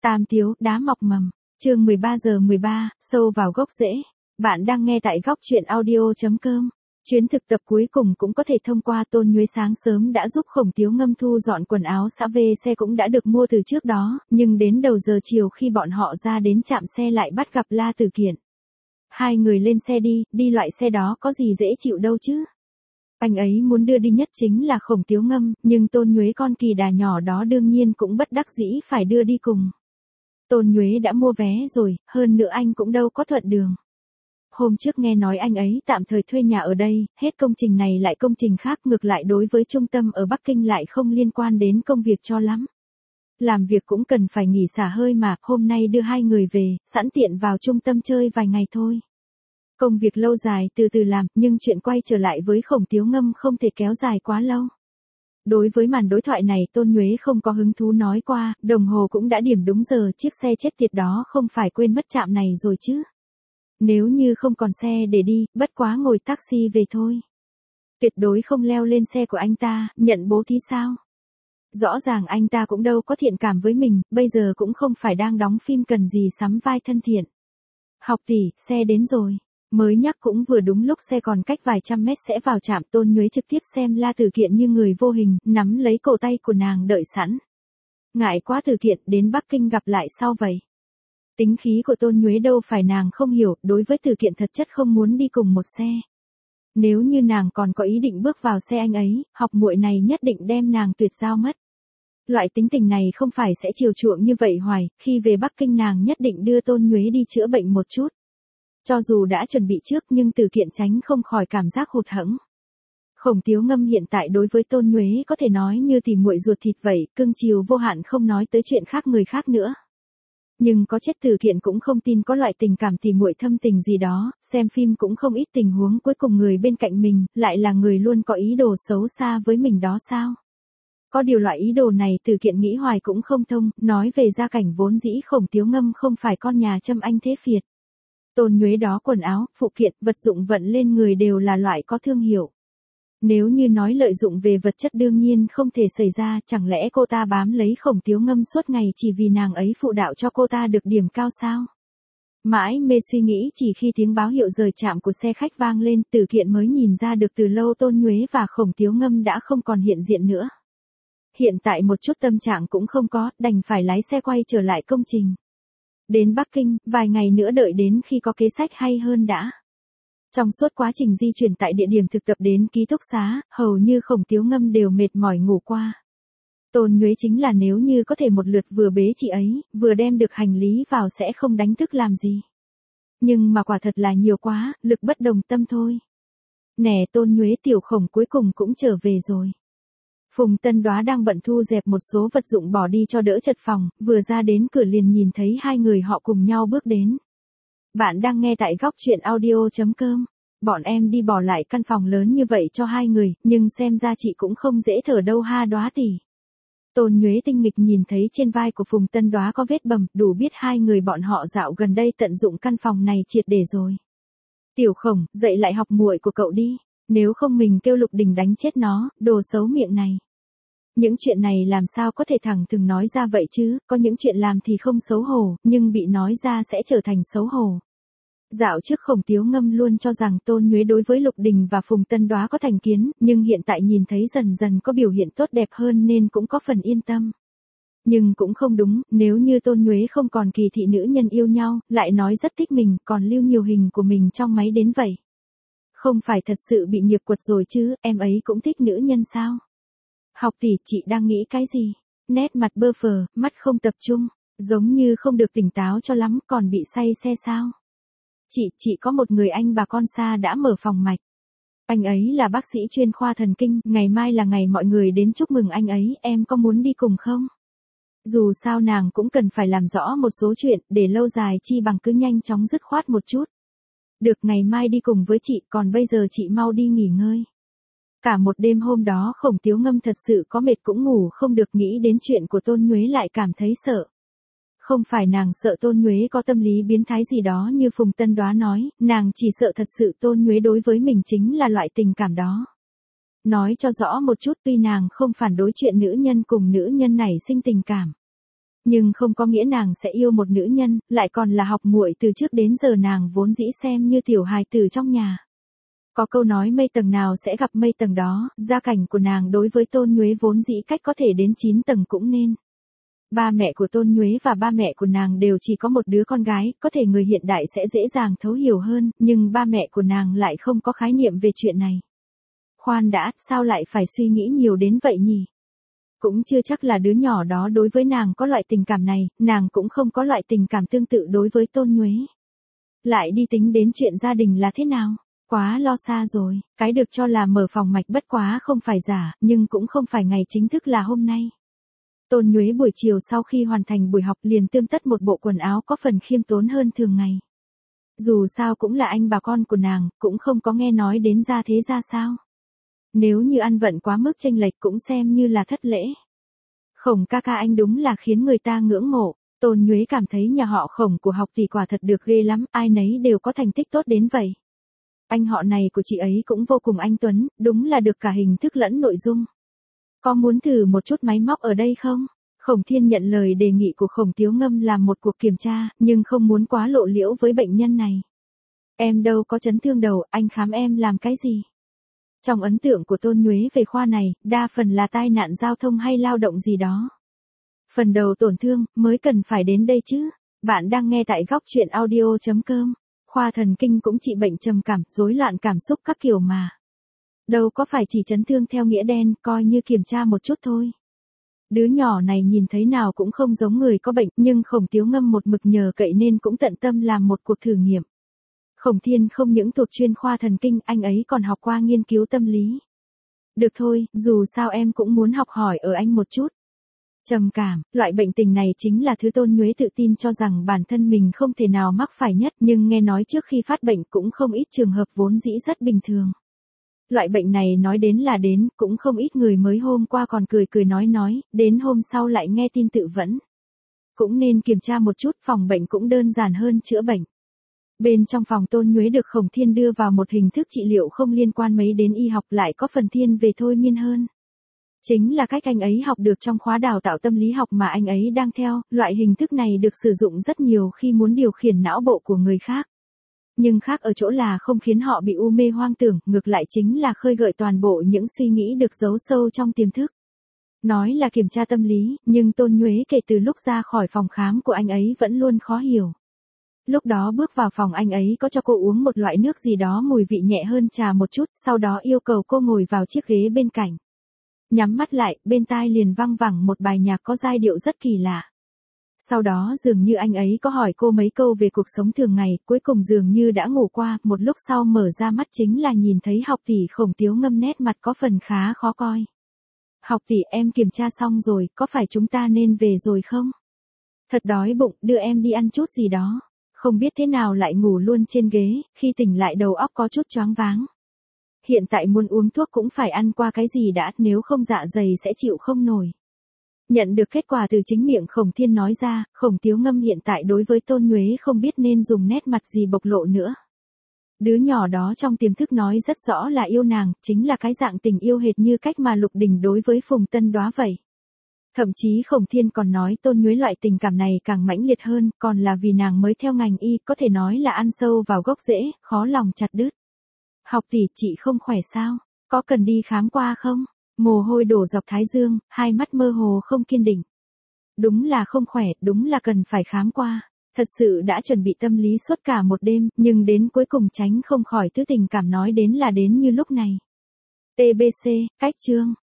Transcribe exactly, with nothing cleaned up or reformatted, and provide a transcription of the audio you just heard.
Tam Tiếu, đá mọc mầm. Chương mười ba giờ mười ba, sâu vào gốc rễ. Bạn đang nghe tại góc truyện audio chấm com. Chuyến thực tập cuối cùng cũng có thể thông qua. Tôn Nhuế sáng sớm đã giúp Khổng Tiếu Ngâm thu dọn quần áo, xã về xe cũng đã được mua từ trước đó, nhưng đến đầu giờ chiều khi bọn họ ra đến trạm xe lại bắt gặp La Tử Kiện. Hai người lên xe đi, đi loại xe đó có gì dễ chịu đâu chứ. Anh ấy muốn đưa đi nhất chính là Khổng Tiếu Ngâm, nhưng Tôn Nhuế con kỳ đà nhỏ đó đương nhiên cũng bất đắc dĩ phải đưa đi cùng. Tôn Nhuế đã mua vé rồi, hơn nữa anh cũng đâu có thuận đường. Hôm trước nghe nói anh ấy tạm thời thuê nhà ở đây, hết công trình này lại công trình khác, ngược lại đối với trung tâm ở Bắc Kinh lại không liên quan đến công việc cho lắm. Làm việc cũng cần phải nghỉ xả hơi mà, hôm nay đưa hai người về, sẵn tiện vào trung tâm chơi vài ngày thôi. Công việc lâu dài từ từ làm, nhưng chuyện quay trở lại với Khổng Tiếu Ngâm không thể kéo dài quá lâu. Đối với màn đối thoại này Tôn Nhuế không có hứng thú nói qua, đồng hồ cũng đã điểm đúng giờ, chiếc xe chết tiệt đó không phải quên mất trạm này rồi chứ. Nếu như không còn xe để đi, bất quá ngồi taxi về thôi. Tuyệt đối không leo lên xe của anh ta, nhận bố thí sao. Rõ ràng anh ta cũng đâu có thiện cảm với mình, bây giờ cũng không phải đang đóng phim cần gì sắm vai thân thiện. Học tỷ, xe đến rồi. Mới nhắc cũng vừa đúng lúc xe còn cách vài trăm mét sẽ vào trạm. Tôn Nhuế trực tiếp xem La Tử Kiện như người vô hình, nắm lấy cổ tay của nàng đợi sẵn. Ngại quá Tử Kiện, đến Bắc Kinh gặp lại sau vậy. Tính khí của Tôn Nhuế đâu phải nàng không hiểu, đối với Tử Kiện thật chất không muốn đi cùng một xe. Nếu như nàng còn có ý định bước vào xe anh ấy, học muội này nhất định đem nàng tuyệt giao mất. Loại tính tình này không phải sẽ chiều chuộng như vậy hoài, khi về Bắc Kinh nàng nhất định đưa Tôn Nhuế đi chữa bệnh một chút. Cho dù đã chuẩn bị trước nhưng Tử Kiện tránh không khỏi cảm giác hụt hẫng. Khổng Tiếu Ngâm hiện tại đối với Tôn Nhuế có thể nói như tỉ muội ruột thịt vậy, cưng chiều vô hạn không nói tới chuyện khác người khác nữa. Nhưng có chết Tử Kiện cũng không tin có loại tình cảm tỉ muội thâm tình gì đó, xem phim cũng không ít tình huống cuối cùng người bên cạnh mình, lại là người luôn có ý đồ xấu xa với mình đó sao. Có điều loại ý đồ này Tử Kiện nghĩ hoài cũng không thông, nói về gia cảnh vốn dĩ Khổng Tiếu Ngâm không phải con nhà Trâm Anh thế phiệt. Tôn Nhuế đó quần áo, phụ kiện, vật dụng vận lên người đều là loại có thương hiệu. Nếu như nói lợi dụng về vật chất đương nhiên không thể xảy ra, chẳng lẽ cô ta bám lấy Khổng Tiếu Ngâm suốt ngày chỉ vì nàng ấy phụ đạo cho cô ta được điểm cao sao? Mãi mê suy nghĩ chỉ khi tiếng báo hiệu rời trạm của xe khách vang lên, Tử Kiện mới nhìn ra được từ lâu Tôn Nhuế và Khổng Tiếu Ngâm đã không còn hiện diện nữa. Hiện tại một chút tâm trạng cũng không có, đành phải lái xe quay trở lại công trình. Đến Bắc Kinh, vài ngày nữa đợi đến khi có kế sách hay hơn đã. Trong suốt quá trình di chuyển tại địa điểm thực tập đến ký túc xá, hầu như Khổng Tiếu Ngâm đều mệt mỏi ngủ qua. Tôn Nhuế chính là nếu như có thể một lượt vừa bế chị ấy, vừa đem được hành lý vào sẽ không đánh thức làm gì. Nhưng mà quả thật là nhiều quá, lực bất đồng tâm thôi. Nè Tôn Nhuế, tiểu Khổng cuối cùng cũng trở về rồi. Phùng Tân Đoá đang bận thu dẹp một số vật dụng bỏ đi cho đỡ chật phòng, vừa ra đến cửa liền nhìn thấy hai người họ cùng nhau bước đến. Bạn đang nghe tại góc truyện audio chấm com. Bọn em đi bỏ lại căn phòng lớn như vậy cho hai người, nhưng xem ra chị cũng không dễ thở đâu ha Đoá tỷ. Tôn Nhuế tinh nghịch nhìn thấy trên vai của Phùng Tân Đoá có vết bầm, đủ biết hai người bọn họ dạo gần đây tận dụng căn phòng này triệt để rồi. Tiểu Khổng, dậy lại học muội của cậu đi, nếu không mình kêu Lục Đình đánh chết nó, đồ xấu miệng này. Những chuyện này làm sao có thể thẳng thừng nói ra vậy chứ, có những chuyện làm thì không xấu hổ, nhưng bị nói ra sẽ trở thành xấu hổ. Dạo trước Khổng Tiếu Ngâm luôn cho rằng Tôn Nhuế đối với Lục Đình và Phùng Tân Đoá có thành kiến, nhưng hiện tại nhìn thấy dần dần có biểu hiện tốt đẹp hơn nên cũng có phần yên tâm. Nhưng cũng không đúng, nếu như Tôn Nhuế không còn kỳ thị nữ nhân yêu nhau, lại nói rất thích mình, còn lưu nhiều hình của mình trong máy đến vậy. Không phải thật sự bị nghiệp quật rồi chứ, em ấy cũng thích nữ nhân sao? Học tỷ, chị đang nghĩ cái gì? Nét mặt bơ phờ, mắt không tập trung, giống như không được tỉnh táo cho lắm, còn bị say xe sao? Chị, chị có một người anh bà con xa đã mở phòng mạch. Anh ấy là bác sĩ chuyên khoa thần kinh, ngày mai là ngày mọi người đến chúc mừng anh ấy, em có muốn đi cùng không? Dù sao nàng cũng cần phải làm rõ một số chuyện, để lâu dài chi bằng cứ nhanh chóng dứt khoát một chút. Được, ngày mai đi cùng với chị, còn bây giờ chị mau đi nghỉ ngơi. Cả một đêm hôm đó Khổng Tiếu Ngâm thật sự có mệt cũng ngủ không được, nghĩ đến chuyện của Tôn Nhuế lại cảm thấy sợ. Không phải nàng sợ Tôn Nhuế có tâm lý biến thái gì đó như Phùng Tân Đoá nói, nàng chỉ sợ thật sự Tôn Nhuế đối với mình chính là loại tình cảm đó. Nói cho rõ một chút, tuy nàng không phản đối chuyện nữ nhân cùng nữ nhân nảy sinh tình cảm. Nhưng không có nghĩa nàng sẽ yêu một nữ nhân, lại còn là học muội từ trước đến giờ nàng vốn dĩ xem như tiểu hài tử trong nhà. Có câu nói mây tầng nào sẽ gặp mây tầng đó, gia cảnh của nàng đối với Tôn Nhuế vốn dĩ cách có thể đến chín tầng cũng nên. Ba mẹ của Tôn Nhuế và ba mẹ của nàng đều chỉ có một đứa con gái, có thể người hiện đại sẽ dễ dàng thấu hiểu hơn, nhưng ba mẹ của nàng lại không có khái niệm về chuyện này. Khoan đã, sao lại phải suy nghĩ nhiều đến vậy nhỉ? Cũng chưa chắc là đứa nhỏ đó đối với nàng có loại tình cảm này, nàng cũng không có loại tình cảm tương tự đối với Tôn Nhuế. Lại đi tính đến chuyện gia đình là thế nào? Quá lo xa rồi, cái được cho là mở phòng mạch bất quá không phải giả, nhưng cũng không phải ngày chính thức là hôm nay. Tôn Nhuế buổi chiều sau khi hoàn thành buổi học liền tươm tất một bộ quần áo có phần khiêm tốn hơn thường ngày. Dù sao cũng là anh bà con của nàng, cũng không có nghe nói đến gia thế ra sao. Nếu như ăn vận quá mức chênh lệch cũng xem như là thất lễ. Khổng ca ca anh đúng là khiến người ta ngưỡng mộ. Tôn Nhuế cảm thấy nhà họ Khổng của học tỷ quả thật được ghê lắm, ai nấy đều có thành tích tốt đến vậy. Anh họ này của chị ấy cũng vô cùng anh tuấn, đúng là được cả hình thức lẫn nội dung. Có muốn thử một chút máy móc ở đây không? Khổng Thiên nhận lời đề nghị của Khổng Tiếu Ngâm làm một cuộc kiểm tra, nhưng không muốn quá lộ liễu với bệnh nhân này. Em đâu có chấn thương đầu, anh khám em làm cái gì? Trong ấn tượng của Tôn Nhuế về khoa này, đa phần là tai nạn giao thông hay lao động gì đó. Phần đầu tổn thương, mới cần phải đến đây chứ. Bạn đang nghe tại góc chuyện audio chấm com. Khoa thần kinh cũng trị bệnh trầm cảm, rối loạn cảm xúc các kiểu mà. Đâu có phải chỉ chấn thương theo nghĩa đen, coi như kiểm tra một chút thôi. Đứa nhỏ này nhìn thấy nào cũng không giống người có bệnh, nhưng Khổng Tiếu Ngâm một mực nhờ cậy nên cũng tận tâm làm một cuộc thử nghiệm. Khổng Thiên không những thuộc chuyên khoa thần kinh, anh ấy còn học qua nghiên cứu tâm lý. Được thôi, dù sao em cũng muốn học hỏi ở anh một chút. Trầm cảm, loại bệnh tình này chính là thứ Tôn Nhuế tự tin cho rằng bản thân mình không thể nào mắc phải nhất, nhưng nghe nói trước khi phát bệnh cũng không ít trường hợp vốn dĩ rất bình thường. Loại bệnh này nói đến là đến, cũng không ít người mới hôm qua còn cười cười nói nói, đến hôm sau lại nghe tin tự vẫn. Cũng nên kiểm tra một chút, phòng bệnh cũng đơn giản hơn chữa bệnh. Bên trong phòng Tôn Nhuế được Khổng Thiên đưa vào một hình thức trị liệu không liên quan mấy đến y học, lại có phần thiên về thôi miên hơn. Chính là cách anh ấy học được trong khóa đào tạo tâm lý học mà anh ấy đang theo, loại hình thức này được sử dụng rất nhiều khi muốn điều khiển não bộ của người khác. Nhưng khác ở chỗ là không khiến họ bị u mê hoang tưởng, ngược lại chính là khơi gợi toàn bộ những suy nghĩ được giấu sâu trong tiềm thức. Nói là kiểm tra tâm lý, nhưng Tôn Nhuế kể từ lúc ra khỏi phòng khám của anh ấy vẫn luôn khó hiểu. Lúc đó bước vào phòng anh ấy có cho cô uống một loại nước gì đó mùi vị nhẹ hơn trà một chút, sau đó yêu cầu cô ngồi vào chiếc ghế bên cạnh. Nhắm mắt lại, bên tai liền văng vẳng một bài nhạc có giai điệu rất kỳ lạ. Sau đó dường như anh ấy có hỏi cô mấy câu về cuộc sống thường ngày, cuối cùng dường như đã ngủ qua, một lúc sau mở ra mắt chính là nhìn thấy học tỷ Khổng Tiếu Ngâm nét mặt có phần khá khó coi. Học tỷ, em kiểm tra xong rồi, có phải chúng ta nên về rồi không? Thật đói bụng, đưa em đi ăn chút gì đó. Không biết thế nào lại ngủ luôn trên ghế, khi tỉnh lại đầu óc có chút choáng váng. Hiện tại muốn uống thuốc cũng phải ăn qua cái gì đã, nếu không dạ dày sẽ chịu không nổi. Nhận được kết quả từ chính miệng Khổng Thiên nói ra, Khổng Tiếu Ngâm hiện tại đối với Tôn Nhuế không biết nên dùng nét mặt gì bộc lộ nữa. Đứa nhỏ đó trong tiềm thức nói rất rõ là yêu nàng, chính là cái dạng tình yêu hệt như cách mà Lục Đình đối với Phùng Tân Đoá vậy. Thậm chí Khổng Thiên còn nói Tôn Nhuế loại tình cảm này càng mãnh liệt hơn, còn là vì nàng mới theo ngành y, có thể nói là ăn sâu vào gốc rễ, khó lòng chặt đứt. Học tỷ, chị không khỏe sao? Có cần đi khám qua không? Mồ hôi đổ dọc thái dương, hai mắt mơ hồ không kiên định. Đúng là không khỏe, đúng là cần phải khám qua. Thật sự đã chuẩn bị tâm lý suốt cả một đêm, nhưng đến cuối cùng tránh không khỏi thứ tình cảm nói đến là đến như lúc này. tê bê xê, cách chương.